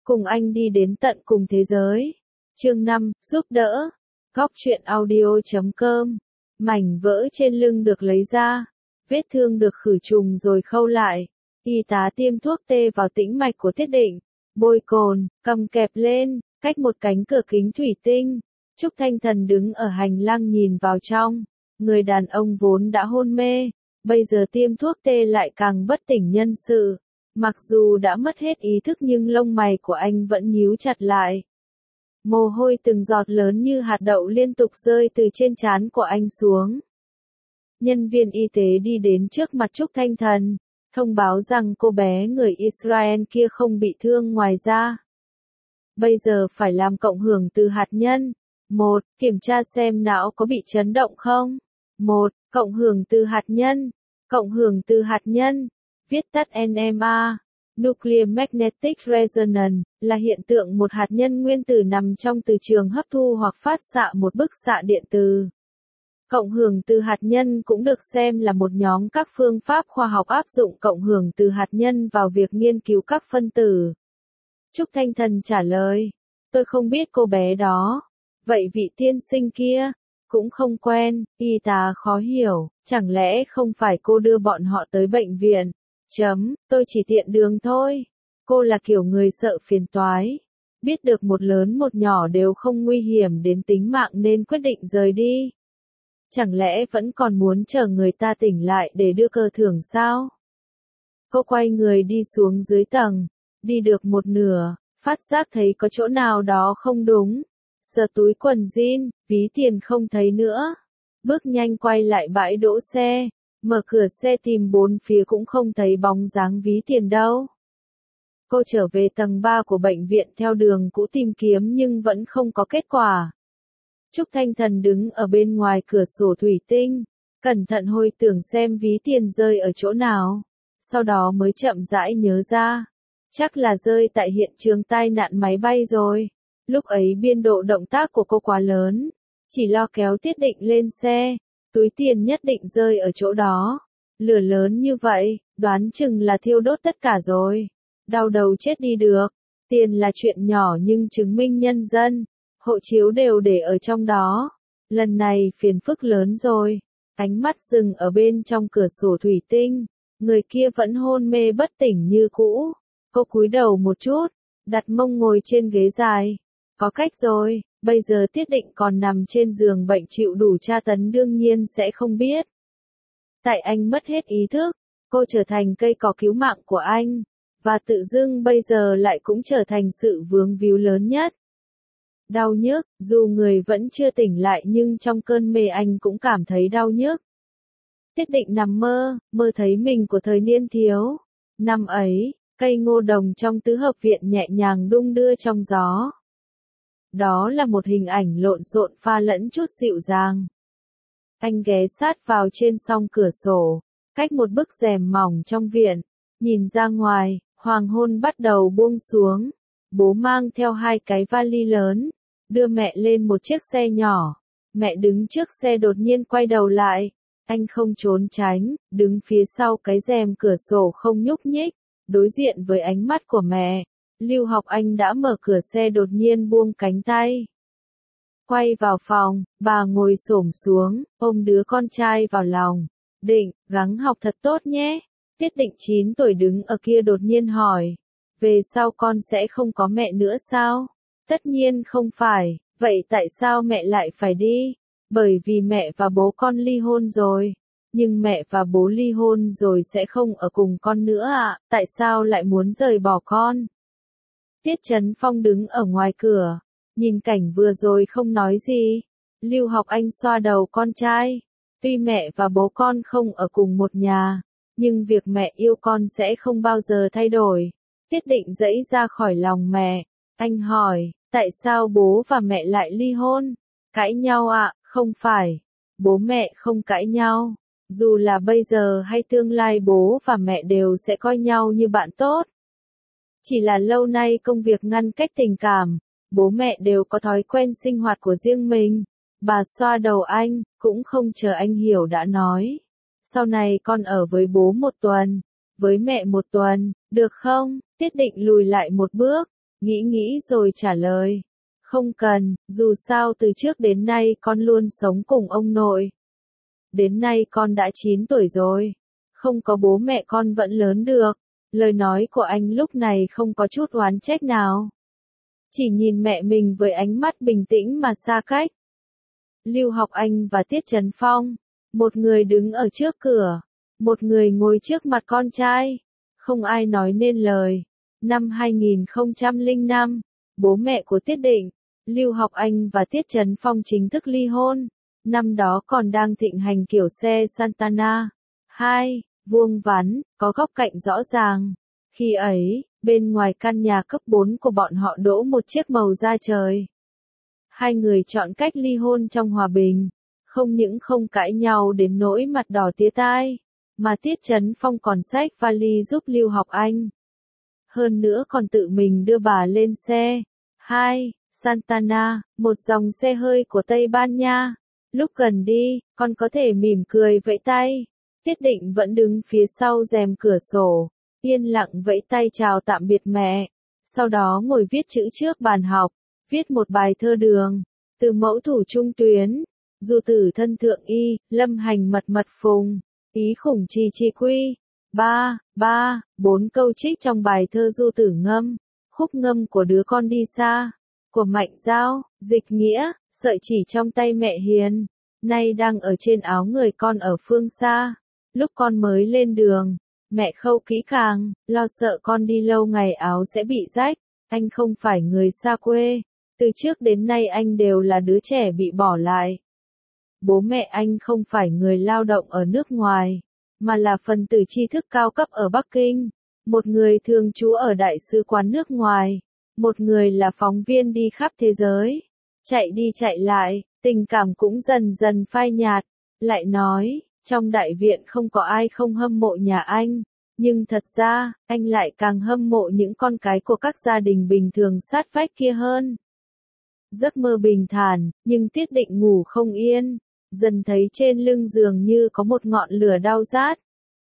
Cùng anh đi đến tận cùng thế giới. Chương 5, giúp đỡ. Góc truyện audio.com. Mảnh vỡ trên lưng được lấy ra. Vết thương được khử trùng rồi khâu lại. Y tá tiêm thuốc tê vào tĩnh mạch của Tiết Định. Bôi cồn, cầm kẹp lên, cách một cánh cửa kính thủy tinh. Trúc Thanh Thần đứng ở hành lang nhìn vào trong. Người đàn ông vốn đã hôn mê. Bây giờ tiêm thuốc tê lại càng bất tỉnh nhân sự. Mặc dù đã mất hết ý thức nhưng lông mày của anh vẫn nhíu chặt lại. Mồ hôi từng giọt lớn như hạt đậu liên tục rơi từ trên trán của anh xuống. Nhân viên y tế đi đến trước mặt Trúc Thanh Thần, thông báo rằng cô bé người Israel kia không bị thương ngoài ra. Bây giờ phải làm cộng hưởng từ hạt nhân. 1. Kiểm tra xem não có bị chấn động không. 1. Cộng hưởng từ hạt nhân. Cộng hưởng từ hạt nhân, viết tắt NMR, Nuclear Magnetic Resonance, là hiện tượng một hạt nhân nguyên tử nằm trong từ trường hấp thu hoặc phát xạ một bức xạ điện từ. Cộng hưởng từ hạt nhân cũng được xem là một nhóm các phương pháp khoa học áp dụng cộng hưởng từ hạt nhân vào việc nghiên cứu các phân tử. Trúc Thanh Thần trả lời, tôi không biết cô bé đó. Vậy vị tiên sinh kia? Cũng không quen. Y tá khó hiểu, chẳng lẽ không phải cô đưa bọn họ tới bệnh viện? Tôi chỉ tiện đường thôi. Cô là kiểu người sợ phiền toái. Biết được một lớn một nhỏ đều không nguy hiểm đến tính mạng nên quyết định rời đi. Chẳng lẽ vẫn còn muốn chờ người ta tỉnh lại để đưa cờ thưởng sao? Cô quay người đi xuống dưới tầng. Đi được một nửa, phát giác thấy có chỗ nào đó không đúng. Sờ túi quần jean, ví tiền không thấy nữa. Bước nhanh quay lại bãi đỗ xe, mở cửa xe tìm bốn phía cũng không thấy bóng dáng ví tiền đâu. Cô trở về tầng 3 của bệnh viện theo đường cũ tìm kiếm nhưng vẫn không có kết quả. Trúc Thanh Thần đứng ở bên ngoài cửa sổ thủy tinh, cẩn thận hồi tưởng xem ví tiền rơi ở chỗ nào. Sau đó mới chậm rãi nhớ ra, chắc là rơi tại hiện trường tai nạn máy bay rồi. Lúc ấy biên độ động tác của cô quá lớn, chỉ lo kéo Tiết Định lên xe, túi tiền nhất định rơi ở chỗ đó. Lửa lớn như vậy, đoán chừng là thiêu đốt tất cả rồi. Đau đầu chết đi được. Tiền là chuyện nhỏ nhưng chứng minh nhân dân, hộ chiếu đều để ở trong đó. Lần này phiền phức lớn rồi. Ánh mắt dừng ở bên trong cửa sổ thủy tinh. Người kia vẫn hôn mê bất tỉnh như cũ. Cô cúi đầu một chút, đặt mông ngồi trên ghế dài. Có cách rồi, bây giờ Tiết Định còn nằm trên giường bệnh chịu đủ tra tấn đương nhiên sẽ không biết. Tại anh mất hết ý thức, cô trở thành cây cỏ cứu mạng của anh, và tự dưng bây giờ lại cũng trở thành sự vướng víu lớn nhất. Đau nhức, dù người vẫn chưa tỉnh lại nhưng trong cơn mê anh cũng cảm thấy đau nhức. Tiết Định nằm mơ thấy mình của thời niên thiếu. Năm ấy, cây ngô đồng trong tứ hợp viện nhẹ nhàng đung đưa trong gió. Đó là một hình ảnh lộn xộn pha lẫn chút dịu dàng. Anh ghé sát vào trên song cửa sổ, cách một bức rèm mỏng trong viện, nhìn ra ngoài, hoàng hôn bắt đầu buông xuống. Bố mang theo 2 cái vali lớn, đưa mẹ lên một chiếc xe nhỏ. Mẹ đứng trước xe đột nhiên quay đầu lại. Anh không trốn tránh, đứng phía sau cái rèm cửa sổ không nhúc nhích, đối diện với ánh mắt của mẹ. Lưu Học Anh đã mở cửa xe đột nhiên buông cánh tay. Quay vào phòng, bà ngồi xổm xuống, ôm đứa con trai vào lòng. Định, gắng học thật tốt nhé. Tiết Định 9 tuổi đứng ở kia đột nhiên hỏi. Về sau con sẽ không có mẹ nữa sao? Tất nhiên không phải, vậy tại sao mẹ lại phải đi? Bởi vì mẹ và bố con ly hôn rồi. Nhưng mẹ và bố ly hôn rồi sẽ không ở cùng con nữa ạ, tại sao lại muốn rời bỏ con? Tiết Chấn Phong đứng ở ngoài cửa, nhìn cảnh vừa rồi không nói gì. Lưu Học Anh xoa đầu con trai. Tuy mẹ và bố con không ở cùng một nhà, nhưng việc mẹ yêu con sẽ không bao giờ thay đổi. Tiết Định giãy ra khỏi lòng mẹ. Anh hỏi, tại sao bố và mẹ lại ly hôn? Cãi nhau ạ? Không phải. Bố mẹ không cãi nhau. Dù là bây giờ hay tương lai bố và mẹ đều sẽ coi nhau như bạn tốt. Chỉ là lâu nay công việc ngăn cách tình cảm, bố mẹ đều có thói quen sinh hoạt của riêng mình. Bà xoa đầu anh, cũng không chờ anh hiểu đã nói. Sau này con ở với bố 1 tuần, với mẹ 1 tuần, được không? Tiết Định lùi lại một bước, nghĩ rồi trả lời. Không cần, dù sao từ trước đến nay con luôn sống cùng ông nội. Đến nay con đã 9 tuổi rồi. Không có bố mẹ con vẫn lớn được. Lời nói của anh lúc này không có chút oán trách nào. Chỉ nhìn mẹ mình với ánh mắt bình tĩnh mà xa cách. Lưu Học Anh và Tiết Chấn Phong. Một người đứng ở trước cửa. Một người ngồi trước mặt con trai. Không ai nói nên lời. Năm 2005, bố mẹ của Tiết Định, Lưu Học Anh và Tiết Chấn Phong chính thức ly hôn. Năm đó còn đang thịnh hành kiểu xe Santana. 2, vuông vắn, có góc cạnh rõ ràng. Khi ấy, bên ngoài căn nhà cấp 4 của bọn họ đỗ một chiếc màu da trời. Hai người chọn cách ly hôn trong hòa bình. Không những không cãi nhau đến nỗi mặt đỏ tía tai, mà Tiết Chấn Phong còn xách vali giúp Lưu Học Anh. Hơn nữa còn tự mình đưa bà lên xe. 2, Santana, một dòng xe hơi của Tây Ban Nha. Lúc gần đi, con có thể mỉm cười vẫy tay. Tiết Định vẫn đứng phía sau rèm cửa sổ, yên lặng vẫy tay chào tạm biệt mẹ. Sau đó ngồi viết chữ trước bàn học, viết một bài thơ đường. Từ mẫu thủ trung tuyến, du tử thân thượng y, lâm hành mật mật phùng, ý khủng trì trì quy. 4 câu trích trong bài thơ du tử ngâm, khúc ngâm của đứa con đi xa, của Mạnh Dao, dịch nghĩa, sợi chỉ trong tay mẹ hiền, nay đang ở trên áo người con ở phương xa. Lúc con mới lên đường, mẹ khâu kỹ càng, lo sợ con đi lâu ngày áo sẽ bị rách. Anh không phải người xa quê, từ trước đến nay anh đều là đứa trẻ bị bỏ lại. Bố mẹ anh không phải người lao động ở nước ngoài, mà là phần tử tri thức cao cấp ở Bắc Kinh, một người thường trú ở đại sứ quán nước ngoài, một người là phóng viên đi khắp thế giới, chạy đi chạy lại, tình cảm cũng dần dần phai nhạt. Lại nói, trong đại viện không có ai không hâm mộ nhà anh, nhưng thật ra, anh lại càng hâm mộ những con cái của các gia đình bình thường sát vách kia hơn. Giấc mơ bình thản, nhưng Tiết Định ngủ không yên, dần thấy trên lưng giường như có một ngọn lửa đau rát.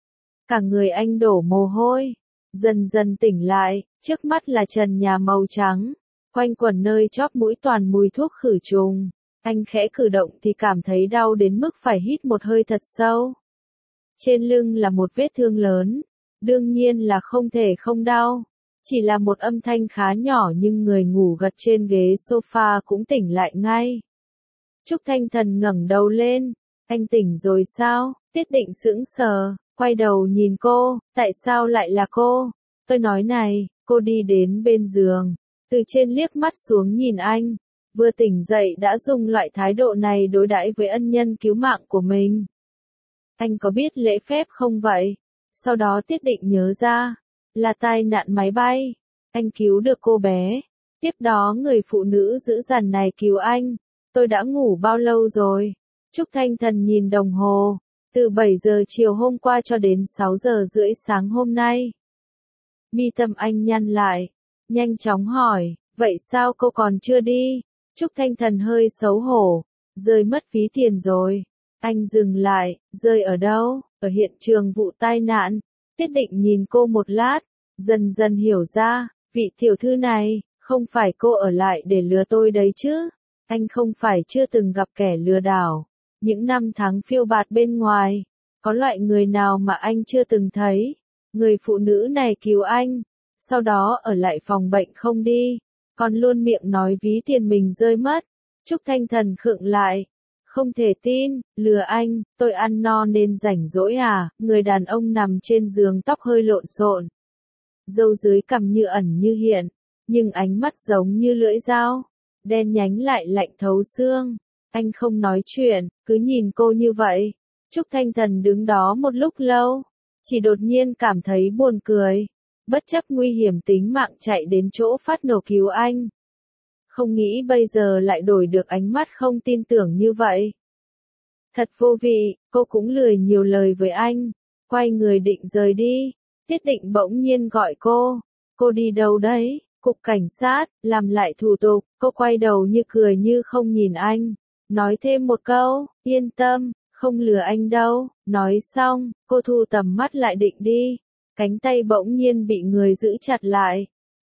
Cả người anh đổ mồ hôi, dần dần tỉnh lại, trước mắt là trần nhà màu trắng, quanh quẩn nơi chóp mũi toàn mùi thuốc khử trùng. Anh khẽ cử động thì cảm thấy đau đến mức phải hít một hơi thật sâu. Trên lưng là một vết thương lớn, đương nhiên là không thể không đau. Chỉ là một âm thanh khá nhỏ nhưng người ngủ gật trên ghế sofa cũng tỉnh lại ngay. Trúc Thanh Thần ngẩng đầu lên, anh tỉnh rồi sao? Tiết Định sững sờ, quay đầu nhìn cô, tại sao lại là cô? Tôi nói này, cô đi đến bên giường, từ trên liếc mắt xuống nhìn anh, vừa tỉnh dậy đã dùng loại thái độ này đối đãi với ân nhân cứu mạng của mình. Anh có biết lễ phép không vậy? Sau đó Tiết Định nhớ ra, là tai nạn máy bay, anh cứu được cô bé. Tiếp đó người phụ nữ dữ dằn này cứu anh. Tôi đã ngủ bao lâu rồi? Trúc Thanh Thần nhìn đồng hồ, từ 7 giờ chiều hôm qua cho đến 6 giờ rưỡi sáng hôm nay. Mi tâm anh nhăn lại, nhanh chóng hỏi, vậy sao cô còn chưa đi? Trúc Thanh Thần hơi xấu hổ, rơi mất phí tiền rồi. Anh dừng lại, rơi ở đâu? Ở hiện trường vụ tai nạn. Tiết Định nhìn cô một lát, dần dần hiểu ra, vị tiểu thư này, không phải cô ở lại để lừa tôi đấy chứ? Anh không phải chưa từng gặp kẻ lừa đảo. Những năm tháng phiêu bạt bên ngoài, có loại người nào mà anh chưa từng thấy? Người phụ nữ này cứu anh, sau đó ở lại phòng bệnh không đi, còn luôn miệng nói ví tiền mình rơi mất. Trúc Thanh Thần khựng lại, không thể tin, lừa anh, tôi ăn no nên rảnh rỗi à? Người đàn ông nằm trên giường tóc hơi lộn xộn, râu dưới cằm như ẩn như hiện, nhưng ánh mắt giống như lưỡi dao, đen nhánh lại lạnh thấu xương. Anh không nói chuyện, cứ nhìn cô như vậy. Trúc Thanh Thần đứng đó một lúc lâu, chỉ đột nhiên cảm thấy buồn cười, bất chấp nguy hiểm tính mạng chạy đến chỗ phát nổ cứu anh. Không nghĩ bây giờ lại đổi được ánh mắt không tin tưởng như vậy. Thật vô vị, cô cũng lười nhiều lời với anh, quay người định rời đi. Tiết Định bỗng nhiên gọi cô. Cô đi đâu đấy? Cục cảnh sát, làm lại thủ tục. Cô quay đầu như cười như không nhìn anh, nói thêm một câu, yên tâm, không lừa anh đâu. Nói xong, cô thu tầm mắt lại định đi, cánh tay bỗng nhiên bị người giữ chặt lại.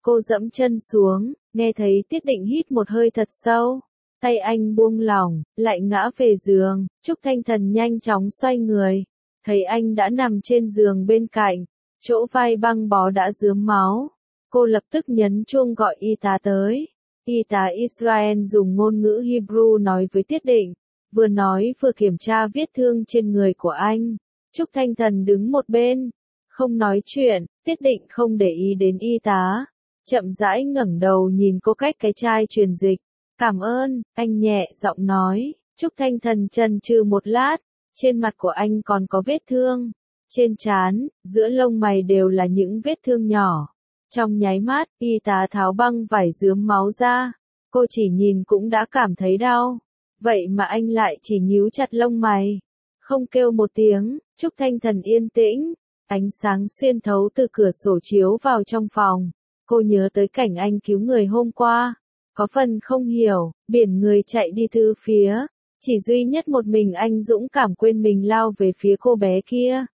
Cô dẫm chân xuống, nghe thấy Tiết Định hít một hơi thật sâu. Tay anh buông lỏng, lại ngã về giường, Trúc Thanh Thần nhanh chóng xoay người. Thấy anh đã nằm trên giường bên cạnh, chỗ vai băng bó đã rướm máu. Cô lập tức nhấn chuông gọi y tá tới. Y tá Israel dùng ngôn ngữ Hebrew nói với Tiết Định, vừa nói vừa kiểm tra vết thương trên người của anh. Trúc Thanh Thần đứng một bên, không nói chuyện, Tiết Định không để ý đến y tá. Chậm rãi ngẩng đầu nhìn cô cách cái chai truyền dịch. Cảm ơn, anh nhẹ giọng nói. Trúc Thanh Thần chần chừ một lát, trên mặt của anh còn có vết thương. Trên trán, giữa lông mày đều là những vết thương nhỏ. Trong nháy mắt, y tá tháo băng vải rướm máu ra. Cô chỉ nhìn cũng đã cảm thấy đau. Vậy mà anh lại chỉ nhíu chặt lông mày. Không kêu một tiếng, Trúc Thanh Thần yên tĩnh. Ánh sáng xuyên thấu từ cửa sổ chiếu vào trong phòng. Cô nhớ tới cảnh anh cứu người hôm qua. Có phần không hiểu, biển người chạy đi từ phía. Chỉ duy nhất một mình anh dũng cảm quên mình lao về phía cô bé kia.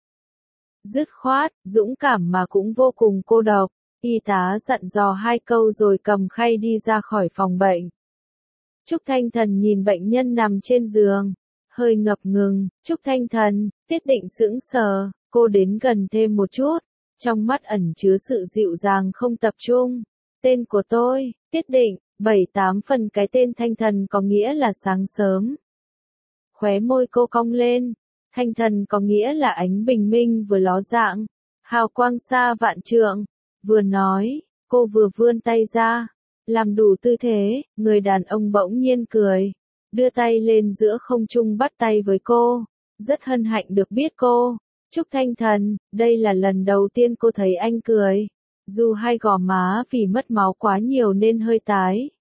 Dứt khoát, dũng cảm mà cũng vô cùng cô độc. Y tá dặn dò 2 câu rồi cầm khay đi ra khỏi phòng bệnh. Trúc Thanh Thần nhìn bệnh nhân nằm trên giường. Hơi ngập ngừng, Trúc Thanh Thần, Tiết Định sững sờ, cô đến gần thêm một chút. Trong mắt ẩn chứa sự dịu dàng không tập trung. Tên của tôi, Tiết Định, 7-8 phần cái tên Thanh Thần có nghĩa là sáng sớm. Khóe môi cô cong lên. Thanh Thần có nghĩa là ánh bình minh vừa ló dạng. Hào quang xa vạn trượng. Vừa nói, cô vừa vươn tay ra. Làm đủ tư thế, người đàn ông bỗng nhiên cười. Đưa tay lên giữa không trung bắt tay với cô. Rất hân hạnh được biết cô. Trúc Thanh Thần, đây là lần đầu tiên cô thấy anh cười. Dù hai gò má vì mất máu quá nhiều nên hơi tái.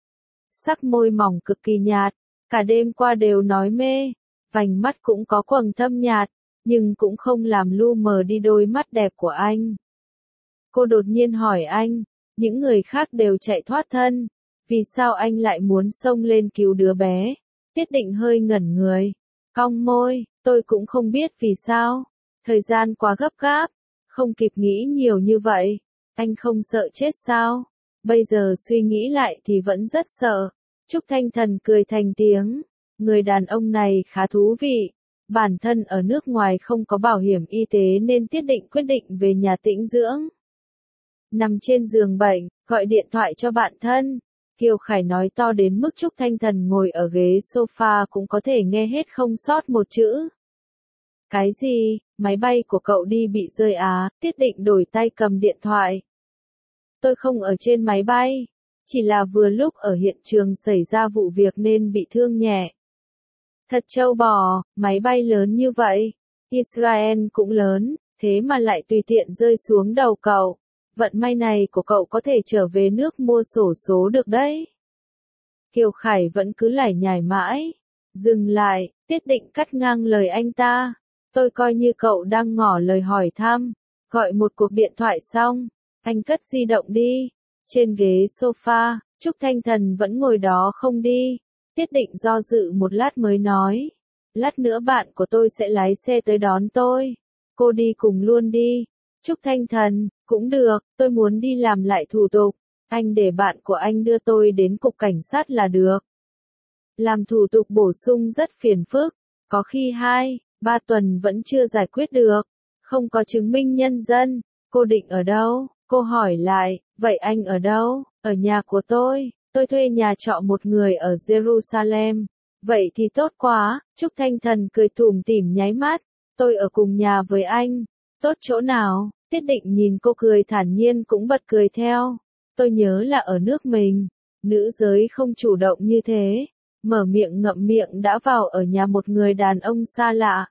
Sắc môi mỏng cực kỳ nhạt, cả đêm qua đều nói mê. Vành mắt cũng có quầng thâm nhạt, nhưng cũng không làm lu mờ đi đôi mắt đẹp của anh. Cô đột nhiên hỏi anh, những người khác đều chạy thoát thân. Vì sao anh lại muốn xông lên cứu đứa bé? Tiết Định hơi ngẩn người. Cong môi, tôi cũng không biết vì sao. Thời gian quá gấp gáp, không kịp nghĩ nhiều như vậy. Anh không sợ chết sao? Bây giờ suy nghĩ lại thì vẫn rất sợ. Trúc Thanh Thần cười thành tiếng. Người đàn ông này khá thú vị. Bản thân ở nước ngoài không có bảo hiểm y tế nên Tiết Định quyết định về nhà tĩnh dưỡng. Nằm trên giường bệnh, gọi điện thoại cho bạn thân. Kiều Khải nói to đến mức Trúc Thanh Thần ngồi ở ghế sofa cũng có thể nghe hết không sót một chữ. Cái gì, máy bay của cậu đi bị rơi à? Tiết Định đổi tay cầm điện thoại. Tôi không ở trên máy bay, chỉ là vừa lúc ở hiện trường xảy ra vụ việc nên bị thương nhẹ. Thật trâu bò, máy bay lớn như vậy, Israel cũng lớn, thế mà lại tùy tiện rơi xuống đầu cậu. Vận may này của cậu có thể trở về nước mua xổ số được đấy. Kiều Khải vẫn cứ lải nhải mãi. Dừng lại, Tiết Định cắt ngang lời anh ta. Tôi coi như cậu đang ngỏ lời hỏi thăm. Gọi một cuộc điện thoại xong, anh cất di động đi. Trên ghế sofa, Trúc Thanh Thần vẫn ngồi đó không đi. Tiết Định do dự một lát mới nói. Lát nữa bạn của tôi sẽ lái xe tới đón tôi. Cô đi cùng luôn đi. Trúc Thanh Thần, cũng được, tôi muốn đi làm lại thủ tục. Anh để bạn của anh đưa tôi đến cục cảnh sát là được. Làm thủ tục bổ sung rất phiền phức. Có khi 2-3 tuần vẫn chưa giải quyết được. Không có chứng minh nhân dân. Cô định ở đâu? Cô hỏi lại, vậy anh ở đâu? Ở nhà của tôi thuê nhà trọ một người ở Jerusalem. Vậy thì tốt quá, Trúc Thanh Thần cười tủm tỉm nháy mắt. Tôi ở cùng nhà với anh. Tốt chỗ nào? Tiết Định nhìn cô cười thản nhiên cũng bật cười theo. Tôi nhớ là ở nước mình. Nữ giới không chủ động như thế. Mở miệng ngậm miệng đã vào ở nhà một người đàn ông xa lạ.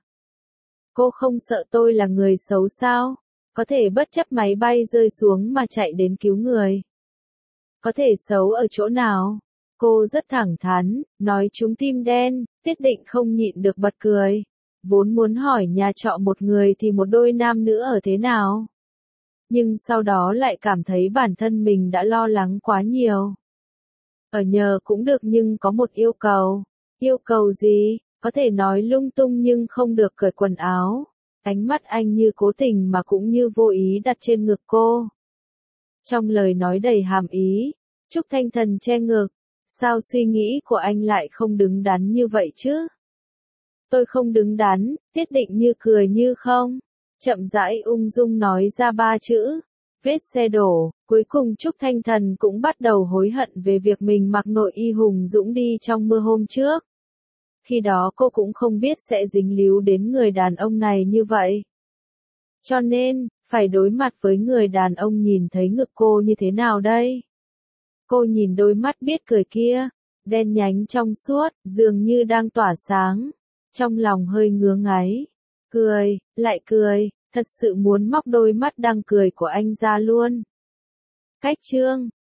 Cô không sợ tôi là người xấu sao? Có thể bất chấp máy bay rơi xuống mà chạy đến cứu người. Có thể xấu ở chỗ nào? Cô rất thẳng thắn, nói trúng tim đen. Tiết Định không nhịn được bật cười. Vốn muốn hỏi nhà trọ một người thì một đôi nam nữ ở thế nào? Nhưng sau đó lại cảm thấy bản thân mình đã lo lắng quá nhiều. Ở nhờ cũng được nhưng có một yêu cầu. Yêu cầu gì? Có thể nói lung tung nhưng không được cởi quần áo. Ánh mắt anh như cố tình mà cũng như vô ý đặt trên ngực cô. Trong lời nói đầy hàm ý, Trúc Thanh Thần che ngực. Sao suy nghĩ của anh lại không đứng đắn như vậy chứ? Tôi không đứng đắn, Tiết Định Như cười như không. Chậm rãi ung dung nói ra 3 chữ. Vết xe đổ, cuối cùng Trúc Thanh Thần cũng bắt đầu hối hận về việc mình mặc nội y hùng dũng đi trong mưa hôm trước. Khi đó cô cũng không biết sẽ dính líu đến người đàn ông này như vậy. Cho nên, phải đối mặt với người đàn ông nhìn thấy ngực cô như thế nào đây? Cô nhìn đôi mắt biết cười kia, đen nhánh trong suốt, dường như đang tỏa sáng. Trong lòng hơi ngứa ngáy. Cười, lại cười, thật sự muốn móc đôi mắt đang cười của anh ra luôn. Cách chương